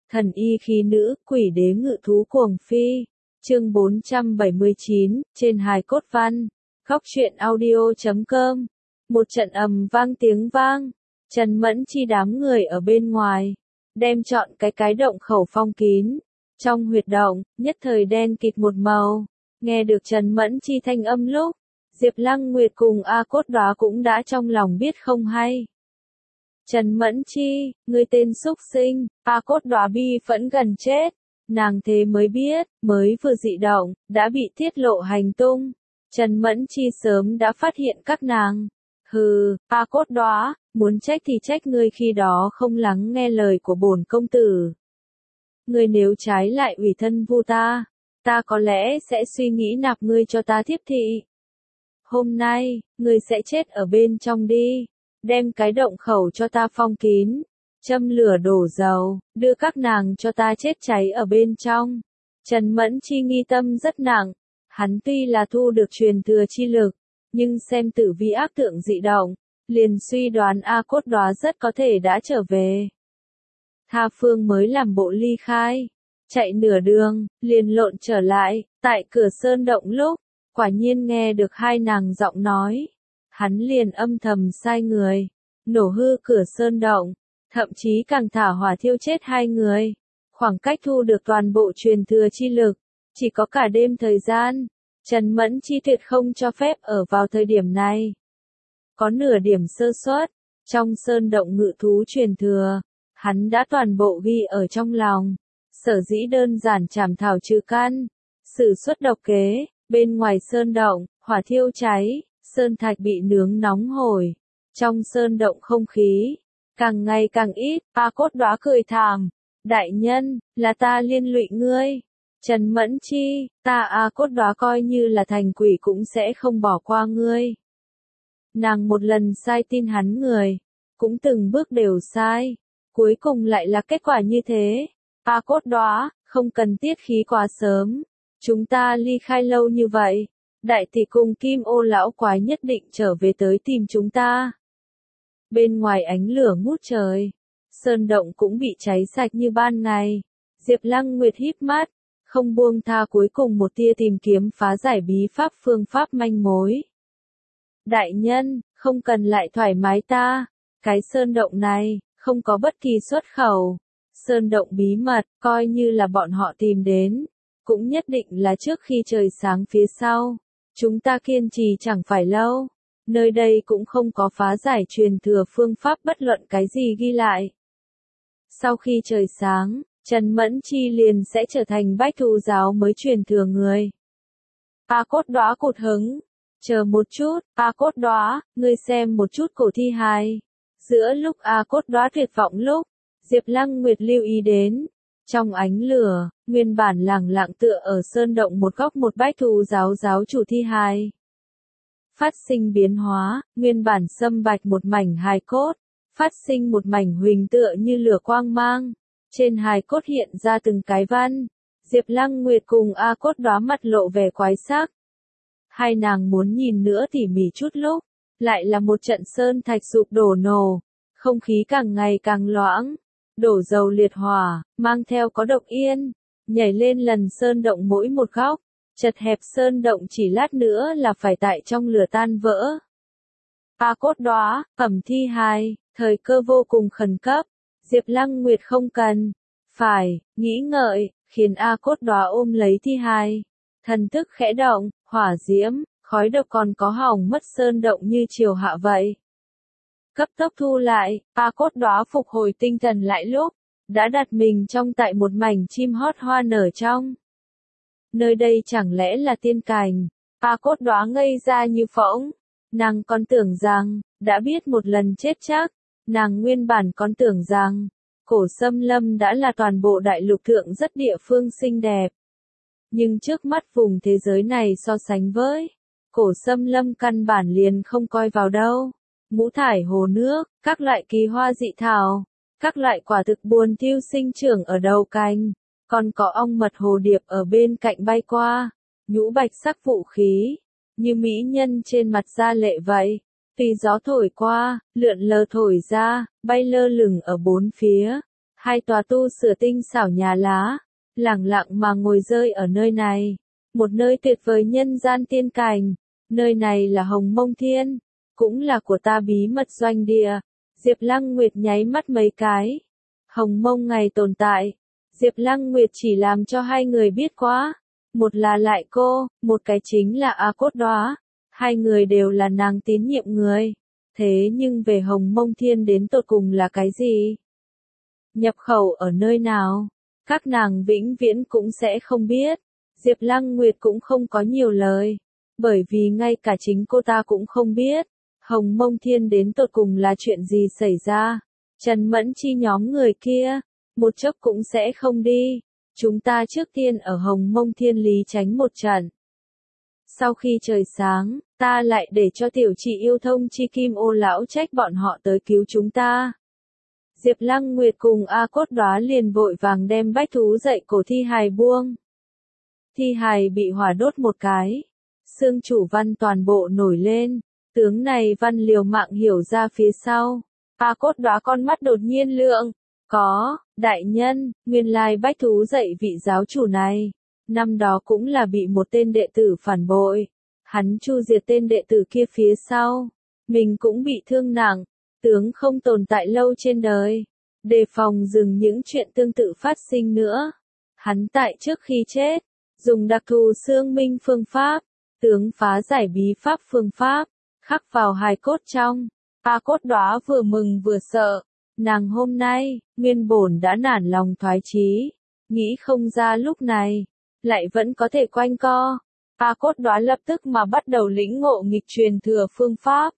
Thần y khí nữ, quỷ đế ngự thú cuồng phi. Chương 479, trên hài cốt văn. Góc truyện audio.com. Một trận ầm vang tiếng vang. Trần Mẫn Chi đám người ở bên ngoài, đem chọn cái động khẩu phong kín. Trong huyệt động, nhất thời đen kịt một màu. Nghe được Trần Mẫn Chi thanh âm lúc, Diệp Lăng Nguyệt cùng A Cốt Đóa cũng đã trong lòng biết không hay. Trần Mẫn Chi, ngươi tên xúc sinh, A Cốt Đóa bi phẫn gần chết. Nàng thế mới biết, mới vừa dị động, đã bị tiết lộ hành tung. Trần Mẫn Chi sớm đã phát hiện các nàng. Hừ, A Cốt Đóa, muốn trách thì trách ngươi khi đó không lắng nghe lời của bổn công tử. Ngươi nếu trái lại ủy thân vu ta, ta có lẽ sẽ suy nghĩ nạp ngươi cho ta thiếp thị. Hôm nay, ngươi sẽ chết ở bên trong đi. Đem cái động khẩu cho ta phong kín, châm lửa đổ dầu, đưa các nàng cho ta chết cháy ở bên trong. Trần Mẫn Chi nghi tâm rất nặng, hắn tuy là thu được truyền thừa chi lực, nhưng xem tử vi ác tượng dị động, liền suy đoán A Cốt Đóa rất có thể đã trở về. Tha phương mới làm bộ ly khai, chạy nửa đường, liền lộn trở lại, tại cửa sơn động lúc, quả nhiên nghe được hai nàng giọng nói. Hắn liền âm thầm sai người, nổ hư cửa sơn động, thậm chí càng thả hỏa thiêu chết hai người. Khoảng cách thu được toàn bộ truyền thừa chi lực, chỉ có cả đêm thời gian. Trần Mẫn Chi tuyệt không cho phép ở vào thời điểm này. Có nửa điểm sơ suất, trong sơn động ngự thú truyền thừa, hắn đã toàn bộ ghi ở trong lòng. Sở dĩ đơn giản chảm thảo trừ căn, sử xuất độc kế, bên ngoài sơn động, hỏa thiêu cháy. Sơn thạch bị nướng nóng hổi. Trong sơn động không khí, càng ngày càng ít. A Cốt Đóa cười thảm. Đại nhân, là ta liên lụy ngươi. Trần Mẫn Chi, ta A Cốt Đóa coi như là thành quỷ cũng sẽ không bỏ qua ngươi. Nàng một lần sai tin hắn người, cũng từng bước đều sai. Cuối cùng lại là kết quả như thế. A Cốt Đóa, không cần tiết khí quá sớm. Chúng ta ly khai lâu như vậy. Đại tỷ cùng Kim Ô lão quái nhất định trở về tới tìm chúng ta. Bên ngoài ánh lửa ngút trời, sơn động cũng bị cháy sạch như ban ngày. Diệp Lăng Nguyệt híp mắt, không buông tha cuối cùng một tia tìm kiếm phá giải bí pháp phương pháp manh mối. Đại nhân, không cần lại thoải mái ta, cái sơn động này, không có bất kỳ xuất khẩu. Sơn động bí mật, coi như là bọn họ tìm đến, cũng nhất định là trước khi trời sáng phía sau. Chúng ta kiên trì chẳng phải lâu, nơi đây cũng không có phá giải truyền thừa phương pháp bất luận cái gì ghi lại. Sau khi trời sáng, Trần Mẫn Chi liền sẽ trở thành Bách Thú giáo mới truyền thừa người. A Cốt Đóa cụt hứng, chờ một chút, A Cốt Đóa, ngươi xem một chút cổ thi hài. Giữa lúc A Cốt Đóa tuyệt vọng lúc, Diệp Lăng Nguyệt lưu ý đến. Trong ánh lửa, nguyên bản lẳng lặng tựa ở sơn động một góc một Bách Thú giáo giáo chủ thi hài. Phát sinh biến hóa, nguyên bản sâm bạch một mảnh hài cốt, phát sinh một mảnh huỳnh tựa như lửa quang mang. Trên hài cốt hiện ra từng cái văn. Diệp Lăng Nguyệt cùng A Cốt Đóa mặt lộ vẻ quái sắc. Hai nàng muốn nhìn nữa tỉ mỉ chút lúc, lại là một trận sơn thạch sụp đổ nổ, không khí càng ngày càng loãng. Đổ dầu liệt hỏa, mang theo có độc yên, nhảy lên lần sơn động mỗi một góc, chật hẹp sơn động chỉ lát nữa là phải tại trong lửa tan vỡ. A Cốt Đóa, ẩm thi hài, thời cơ vô cùng khẩn cấp, Diệp Lăng Nguyệt không cần, phải, nghĩ ngợi, khiến A Cốt Đóa ôm lấy thi hài. Thần thức khẽ động, hỏa diễm, khói độc còn có hỏng mất sơn động như chiều hạ vậy. Cấp tốc thu lại, A Cốt Đóa phục hồi tinh thần lại lúc, đã đặt mình trong tại một mảnh chim hót hoa nở trong. Nơi đây chẳng lẽ là tiên cảnh? A Cốt Đóa ngây ra như phỗng, nàng còn tưởng rằng, đã biết một lần chết chắc, nàng nguyên bản còn tưởng rằng, Cổ Sâm Lâm đã là toàn bộ đại lục thượng rất địa phương xinh đẹp. Nhưng trước mắt vùng thế giới này so sánh với, Cổ Sâm Lâm căn bản liền không coi vào đâu. Ngũ thải hồ nước, các loại kỳ hoa dị thảo, các loại quả thực buồn thiêu sinh trưởng ở đầu cành, còn có ong mật hồ điệp ở bên cạnh bay qua, nhũ bạch sắc vũ khí, như mỹ nhân trên mặt da lệ vậy, tùy gió thổi qua, lượn lờ thổi ra, bay lơ lửng ở bốn phía. Hai tòa tu sửa tinh xảo nhà lá, lẳng lặng mà ngồi rơi ở nơi này. Một nơi tuyệt vời nhân gian tiên cảnh. Nơi này là Hồng Mông Thiên, cũng là của ta bí mật doanh địa. Diệp Lăng Nguyệt nháy mắt mấy cái. Hồng Mông ngày tồn tại, Diệp Lăng Nguyệt chỉ làm cho hai người biết quá. Một là Lại Cô, một cái chính là A Cốt Đóa. Hai người đều là nàng tín nhiệm người. Thế nhưng về Hồng Mông Thiên đến tột cùng là cái gì? Nhập khẩu ở nơi nào? Các nàng vĩnh viễn cũng sẽ không biết. Diệp Lăng Nguyệt cũng không có nhiều lời. Bởi vì ngay cả chính cô ta cũng không biết. Hồng Mông Thiên đến tột cùng là chuyện gì xảy ra? Trần Mẫn Chi nhóm người kia, một chốc cũng sẽ không đi. Chúng ta trước tiên ở Hồng Mông Thiên lý tránh một trận. Sau khi trời sáng, ta lại để cho tiểu chị yêu thông chi Kim Ô lão trách bọn họ tới cứu chúng ta. Diệp Lăng Nguyệt cùng A Cốt Đóa liền vội vàng đem bách thú dậy cổ thi hài buông. Thi hài bị hỏa đốt một cái. Xương chủ văn toàn bộ nổi lên. Tướng này văn liều mạng hiểu ra phía sau. A Cốt Đóa con mắt đột nhiên lượng. Có, đại nhân, nguyên lai bách thú dậy vị giáo chủ này. Năm đó cũng là bị một tên đệ tử phản bội. Hắn chu diệt tên đệ tử kia phía sau. Mình cũng bị thương nặng. Tướng không tồn tại lâu trên đời. Đề phòng dừng những chuyện tương tự phát sinh nữa. Hắn tại trước khi chết, dùng đặc thù xương minh phương pháp. Tướng phá giải bí pháp phương pháp, khắc vào hài cốt trong. A Cốt Đóa vừa mừng vừa sợ. Nàng hôm nay, nguyên bổn đã nản lòng thoái chí. Nghĩ không ra lúc này, lại vẫn có thể quanh co. A Cốt Đóa lập tức mà bắt đầu lĩnh ngộ nghịch truyền thừa phương pháp.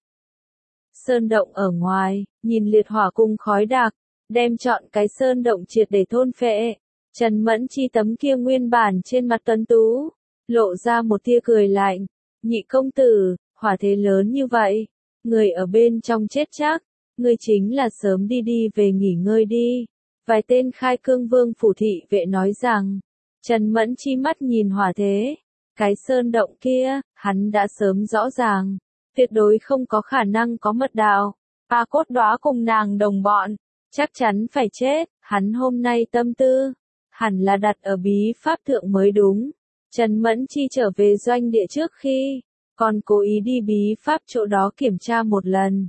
Sơn động ở ngoài, nhìn liệt hỏa cùng khói đặc, đem trọn cái sơn động triệt để thôn phệ. Trần Mẫn Chi tấm kia nguyên bản trên mặt tuấn tú, lộ ra một tia cười lạnh. Nhị công tử, hỏa thế lớn như vậy, người ở bên trong chết chắc, người chính là sớm đi đi về nghỉ ngơi đi. Vài tên khai cương vương phủ thị vệ nói rằng, Trần Mẫn Chi mắt nhìn hỏa thế, cái sơn động kia, hắn đã sớm rõ ràng, tuyệt đối không có khả năng có mật đạo. A Cốt Đóa cùng nàng đồng bọn, chắc chắn phải chết. Hắn hôm nay tâm tư, hẳn là đặt ở bí pháp thượng mới đúng. Trần Mẫn Chi trở về doanh địa trước khi, còn cố ý đi bí pháp chỗ đó kiểm tra một lần.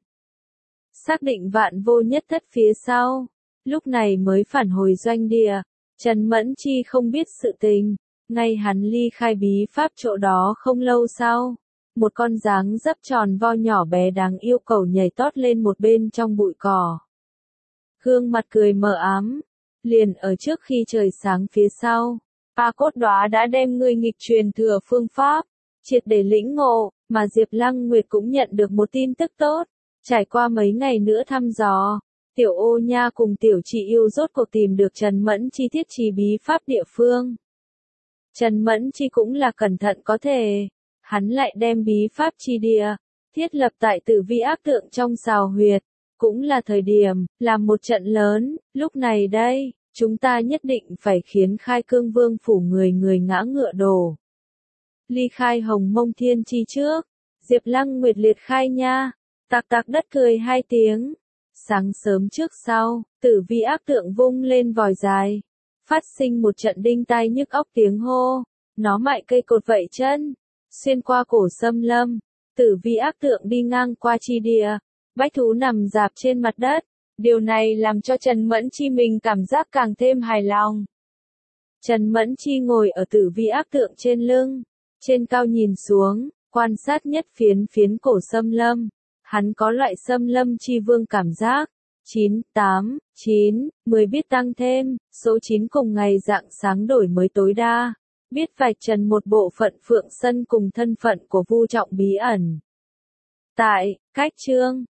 Xác định vạn vô nhất thất phía sau, lúc này mới phản hồi doanh địa. Trần Mẫn Chi không biết sự tình, ngay hắn ly khai bí pháp chỗ đó không lâu sau. Một con dáng dấp tròn vo nhỏ bé đáng yêu cầu nhảy tót lên một bên trong bụi cỏ. Gương mặt cười mờ ám, liền ở trước khi trời sáng phía sau. A Cốt Đóa đã đem người nghịch truyền thừa phương pháp, triệt để lĩnh ngộ, mà Diệp Lăng Nguyệt cũng nhận được một tin tức tốt. Trải qua mấy ngày nữa thăm dò, Tiểu Ô Nha cùng Tiểu Chị Yêu rốt cuộc tìm được Trần Mẫn Chi thiết trì bí pháp địa phương. Trần Mẫn Chi cũng là cẩn thận có thể. Hắn lại đem bí pháp chi địa, thiết lập tại Tử Vi ác tượng trong xào huyệt. Cũng là thời điểm, làm một trận lớn, lúc này đây, chúng ta nhất định phải khiến khai cương vương phủ người người ngã ngựa đổ. Ly khai Hồng Mông Thiên chi trước, Diệp Lăng Nguyệt liệt khai nha, tạc tạc đất cười hai tiếng. Sáng sớm trước sau, Tử Vi ác tượng vung lên vòi dài, phát sinh một trận đinh tai nhức óc tiếng hô, nó mại cây cột vậy chân, xuyên qua cổ xâm lâm. Tử Vi ác tượng đi ngang qua chi địa, bách thú nằm rạp trên mặt đất. Điều này làm cho Trần Mẫn Chi mình cảm giác càng thêm hài lòng. Trần Mẫn Chi ngồi ở Tử Vi ác tượng trên lưng, trên cao nhìn xuống, quan sát nhất phiến phiến cổ xâm lâm. Hắn có loại xâm lâm chi vương cảm giác. 9, 8, 9, 10 biết tăng thêm, số 9 cùng ngày rạng sáng đổi mới tối đa. Biết vạch trần một bộ phận Phượng Sân cùng thân phận của Vu Trọng bí ẩn. Tại, cách chương